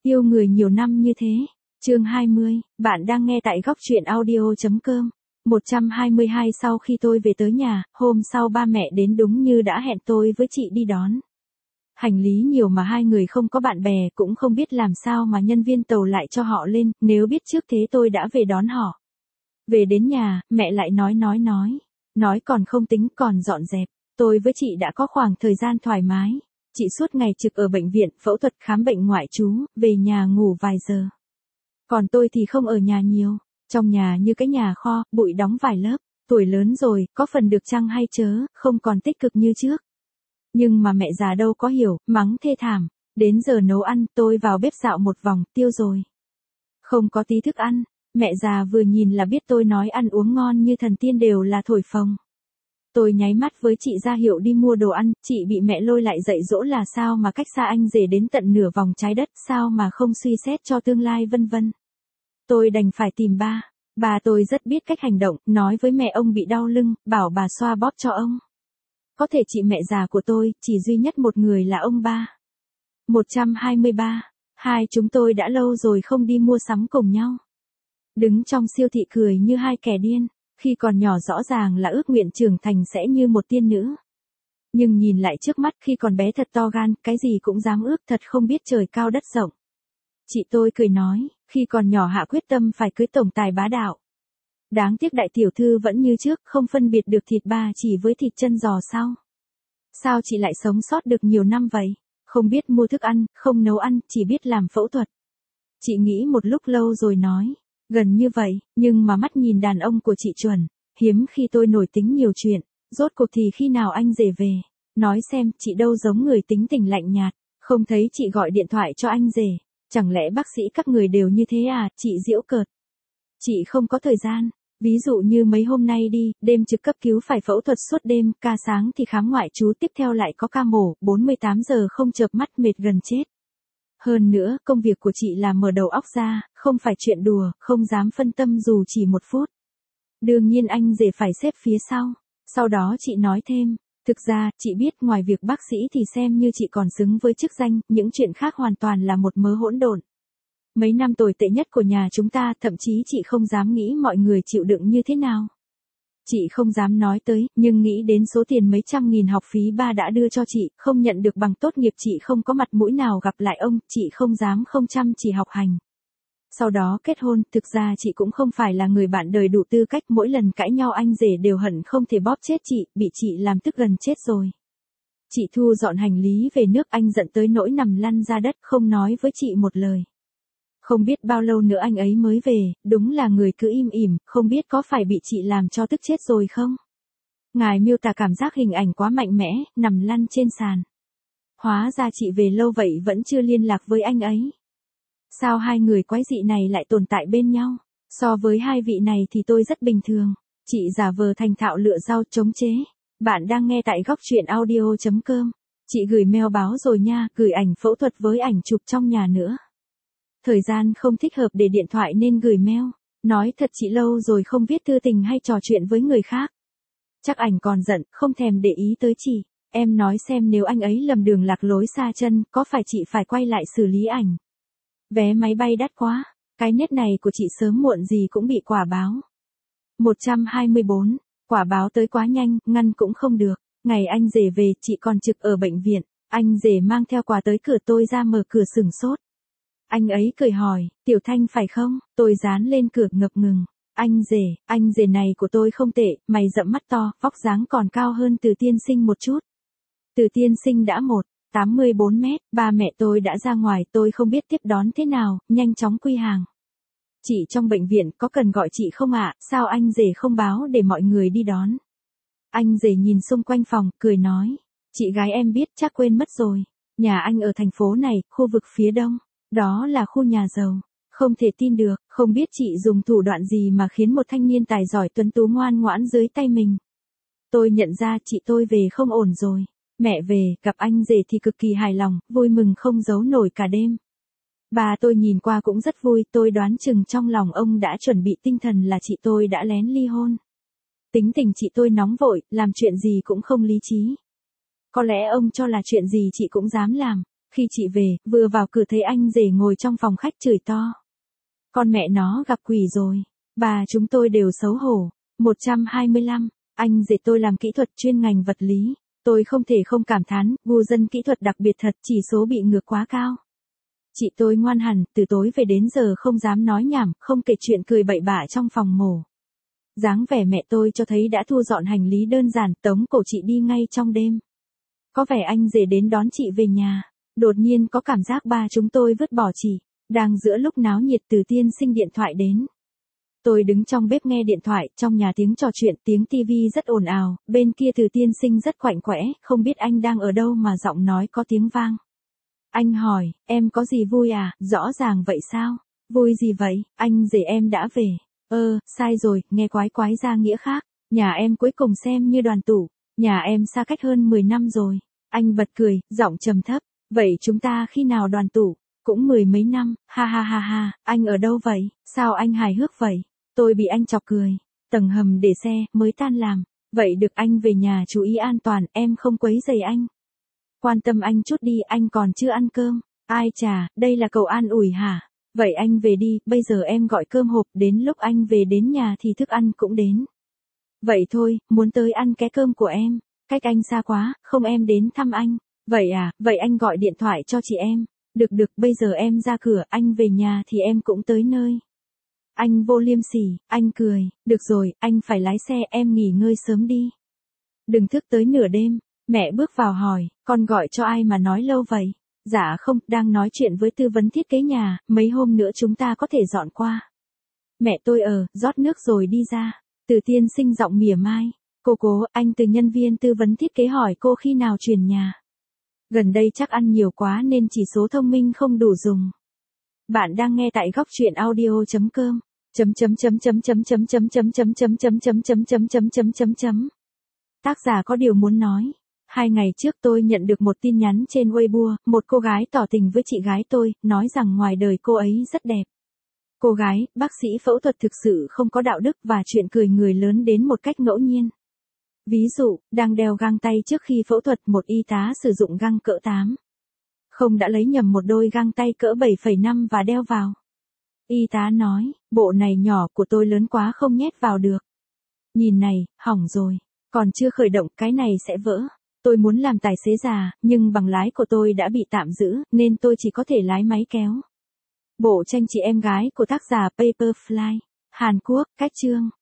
Yêu người nhiều năm như thế. Chương 20, bạn đang nghe tại góc truyện audio.com. 122 Sau khi tôi về tới nhà, hôm sau ba mẹ đến đúng như đã hẹn tôi với chị đi đón. Hành lý nhiều mà hai người không có bạn bè, cũng không biết làm sao mà nhân viên tàu lại cho họ lên, nếu biết trước thế tôi đã về đón họ. Về đến nhà, mẹ lại nói còn không tính, còn dọn dẹp. Tôi với chị đã có khoảng thời gian thoải mái. Chị suốt ngày trực ở bệnh viện, phẫu thuật, khám bệnh ngoại trú, về nhà ngủ vài giờ. Còn tôi thì không ở nhà nhiều. Trong nhà như cái nhà kho, bụi đóng vài lớp. Tuổi lớn rồi, có phần được chăng hay chớ, không còn tích cực như trước. Nhưng mà mẹ già đâu có hiểu, mắng thê thảm. Đến giờ nấu ăn, tôi vào bếp dạo một vòng, tiêu rồi. Không có tí thức ăn. Mẹ già vừa nhìn là biết tôi nói ăn uống ngon như thần tiên đều là thổi phồng. Tôi nháy mắt với chị ra hiệu đi mua đồ ăn, chị bị mẹ lôi lại dạy dỗ là sao mà cách xa anh rể đến tận nửa vòng trái đất, sao mà không suy xét cho tương lai vân vân. Tôi đành phải tìm ba. Bà tôi rất biết cách hành động, nói với mẹ ông bị đau lưng, bảo bà xoa bóp cho ông. Có thể chị mẹ già của tôi, chỉ duy nhất một người là ông ba. 123. Hai chúng tôi đã lâu rồi không đi mua sắm cùng nhau. Đứng trong siêu thị cười như hai kẻ điên. Khi còn nhỏ rõ ràng là ước nguyện trưởng thành sẽ như một tiên nữ. Nhưng nhìn lại trước mắt khi còn bé thật to gan, cái gì cũng dám ước, thật không biết trời cao đất rộng. Chị tôi cười nói, khi còn nhỏ hạ quyết tâm phải cưới tổng tài bá đạo. Đáng tiếc đại tiểu thư vẫn như trước, không phân biệt được thịt ba chỉ với thịt chân giò sau. Sao chị lại sống sót được nhiều năm vậy? Không biết mua thức ăn, không nấu ăn, chỉ biết làm phẫu thuật. Chị nghĩ một lúc lâu rồi nói. Gần như vậy, nhưng mà mắt nhìn đàn ông của chị chuẩn, hiếm khi tôi nổi tính nhiều chuyện, rốt cuộc thì khi nào anh rể về, nói xem, chị đâu giống người tính tình lạnh nhạt, không thấy chị gọi điện thoại cho anh rể, chẳng lẽ bác sĩ các người đều như thế à, chị giễu cợt. Chị không có thời gian, ví dụ như mấy hôm nay đi, đêm trực cấp cứu phải phẫu thuật suốt đêm, ca sáng thì khám ngoại trú, tiếp theo lại có ca mổ, 48 giờ không chợp mắt mệt gần chết. Hơn nữa, công việc của chị là mở đầu óc ra, không phải chuyện đùa, không dám phân tâm dù chỉ một phút. Đương nhiên anh rể phải xếp phía sau. Sau đó chị nói thêm, thực ra, chị biết ngoài việc bác sĩ thì xem như chị còn xứng với chức danh, những chuyện khác hoàn toàn là một mớ hỗn độn. Mấy năm tồi tệ nhất của nhà chúng ta, thậm chí chị không dám nghĩ mọi người chịu đựng như thế nào. Chị không dám nói tới, nhưng nghĩ đến số tiền mấy trăm nghìn học phí ba đã đưa cho chị, không nhận được bằng tốt nghiệp, chị không có mặt mũi nào gặp lại ông, chị không dám không chăm chỉ học hành. Sau đó kết hôn, thực ra chị cũng không phải là người bạn đời đủ tư cách, mỗi lần cãi nhau anh rể đều hận không thể bóp chết chị, bị chị làm tức gần chết rồi. Chị thu dọn hành lý về nước, anh giận tới nỗi nằm lăn ra đất, không nói với chị một lời. Không biết bao lâu nữa anh ấy mới về, đúng là người cứ im ỉm, không biết có phải bị chị làm cho tức chết rồi không? Ngài miêu tả cảm giác hình ảnh quá mạnh mẽ, nằm lăn trên sàn. Hóa ra chị về lâu vậy vẫn chưa liên lạc với anh ấy. Sao hai người quái dị này lại tồn tại bên nhau? So với hai vị này thì tôi rất bình thường. Chị giả vờ thành thạo lựa rau chống chế. Bạn đang nghe tại góc truyện audio.com. Chị gửi mail báo rồi nha, gửi ảnh phẫu thuật với ảnh chụp trong nhà nữa. Thời gian không thích hợp để điện thoại nên gửi mail. Nói thật chị lâu rồi không viết thư tình hay trò chuyện với người khác. Chắc ảnh còn giận, không thèm để ý tới chị. Em nói xem nếu anh ấy lầm đường lạc lối xa chân, có phải chị phải quay lại xử lý ảnh? Vé máy bay đắt quá. Cái nết này của chị sớm muộn gì cũng bị quả báo. 124. Quả báo tới quá nhanh, ngăn cũng không được. Ngày anh rể về, chị còn trực ở bệnh viện. Anh rể mang theo quà tới cửa, tôi ra mở cửa sửng sốt. Anh ấy cười hỏi, Tiểu Thanh phải không? Tôi dán lên cửa ngập ngừng. Anh rể này của tôi không tệ, mày rậm mắt to, vóc dáng còn cao hơn Từ tiên sinh một chút. Từ tiên sinh đã 1,84 mét, ba mẹ tôi đã ra ngoài, tôi không biết tiếp đón thế nào, nhanh chóng quy hàng. Chị trong bệnh viện, có cần gọi chị không ạ? Sao anh rể không báo để mọi người đi đón? Anh rể nhìn xung quanh phòng, cười nói, chị gái em biết, chắc quên mất rồi. Nhà anh ở thành phố này, khu vực phía đông. Đó là khu nhà giàu. Không thể tin được, không biết chị dùng thủ đoạn gì mà khiến một thanh niên tài giỏi tuấn tú ngoan ngoãn dưới tay mình. Tôi nhận ra chị tôi về không ổn rồi. Mẹ về, gặp anh rể thì cực kỳ hài lòng, vui mừng không giấu nổi cả đêm. Bà tôi nhìn qua cũng rất vui, tôi đoán chừng trong lòng ông đã chuẩn bị tinh thần là chị tôi đã lén ly hôn. Tính tình chị tôi nóng vội, làm chuyện gì cũng không lý trí. Có lẽ ông cho là chuyện gì chị cũng dám làm. Khi chị về, vừa vào cửa thấy anh rể ngồi trong phòng khách chửi to. Con mẹ nó gặp quỷ rồi. Bà chúng tôi đều xấu hổ. 125, anh rể tôi làm kỹ thuật chuyên ngành vật lý. Tôi không thể không cảm thán, gu dân kỹ thuật đặc biệt thật, chỉ số bị ngược quá cao. Chị tôi ngoan hẳn, từ tối về đến giờ không dám nói nhảm, không kể chuyện cười bậy bạ trong phòng mổ. Dáng vẻ mẹ tôi cho thấy đã thu dọn hành lý đơn giản, tống cổ chị đi ngay trong đêm. Có vẻ anh rể đến đón chị về nhà. Đột nhiên có cảm giác ba chúng tôi vứt bỏ chị. Đang giữa lúc náo nhiệt Từ tiên sinh điện thoại đến. Tôi đứng trong bếp nghe điện thoại, trong nhà tiếng trò chuyện, tiếng tivi rất ồn ào, bên kia Từ tiên sinh rất quạnh quẽ, không biết anh đang ở đâu mà giọng nói có tiếng vang. Anh hỏi, em có gì vui à, rõ ràng vậy sao? Vui gì vậy, anh rể em đã về. Sai rồi, nghe quái quái ra nghĩa khác. Nhà em cuối cùng xem như đoàn tụ. Nhà em xa cách hơn 10 năm rồi. Anh bật cười, giọng trầm thấp. Vậy chúng ta khi nào đoàn tụ? Cũng 10 mấy năm, ha ha ha ha, anh ở đâu vậy? Sao anh hài hước vậy? Tôi bị anh chọc cười. Tầng hầm để xe, mới tan làm. Vậy được anh về nhà chú ý an toàn, em không quấy rầy anh. Quan tâm anh chút đi, anh còn chưa ăn cơm. Ai chà, đây là cầu an ủi hả? Vậy anh về đi, bây giờ em gọi cơm hộp, đến lúc anh về đến nhà thì thức ăn cũng đến. Vậy thôi, muốn tới ăn cái cơm của em. Cách anh xa quá, không em đến thăm anh. Vậy à, vậy anh gọi điện thoại cho chị em. Được, bây giờ em ra cửa, anh về nhà thì em cũng tới nơi. Anh vô liêm sỉ, anh cười, được rồi, anh phải lái xe, em nghỉ ngơi sớm đi. Đừng thức tới nửa đêm. Mẹ bước vào hỏi, con gọi cho ai mà nói lâu vậy? Dạ không, đang nói chuyện với tư vấn thiết kế nhà, mấy hôm nữa chúng ta có thể dọn qua. Mẹ tôi rót nước rồi đi ra. Từ tiên sinh giọng mỉa mai. Cô, anh từ nhân viên tư vấn thiết kế hỏi cô khi nào chuyển nhà. Gần đây chắc ăn nhiều quá nên chỉ số thông minh không đủ dùng. Bạn đang nghe tại góc truyện audio.com. Tác giả có điều muốn nói. 2 ngày trước tôi nhận được một tin nhắn trên Weibo, một cô gái tỏ tình với chị gái tôi, nói rằng ngoài đời cô ấy rất đẹp. Cô gái, bác sĩ phẫu thuật thực sự không có đạo đức và chuyện cười người lớn đến một cách ngẫu nhiên. Ví dụ, đang đeo găng tay trước khi phẫu thuật, một y tá sử dụng găng cỡ 8. Không đã lấy nhầm một đôi găng tay cỡ 7,5 và đeo vào. Y tá nói, bộ này nhỏ của tôi lớn quá không nhét vào được. Nhìn này, hỏng rồi. Còn chưa khởi động, cái này sẽ vỡ. Tôi muốn làm tài xế già, nhưng bằng lái của tôi đã bị tạm giữ, nên tôi chỉ có thể lái máy kéo. Bộ tranh chị em gái của tác giả Paperfly, Hàn Quốc, cách chương.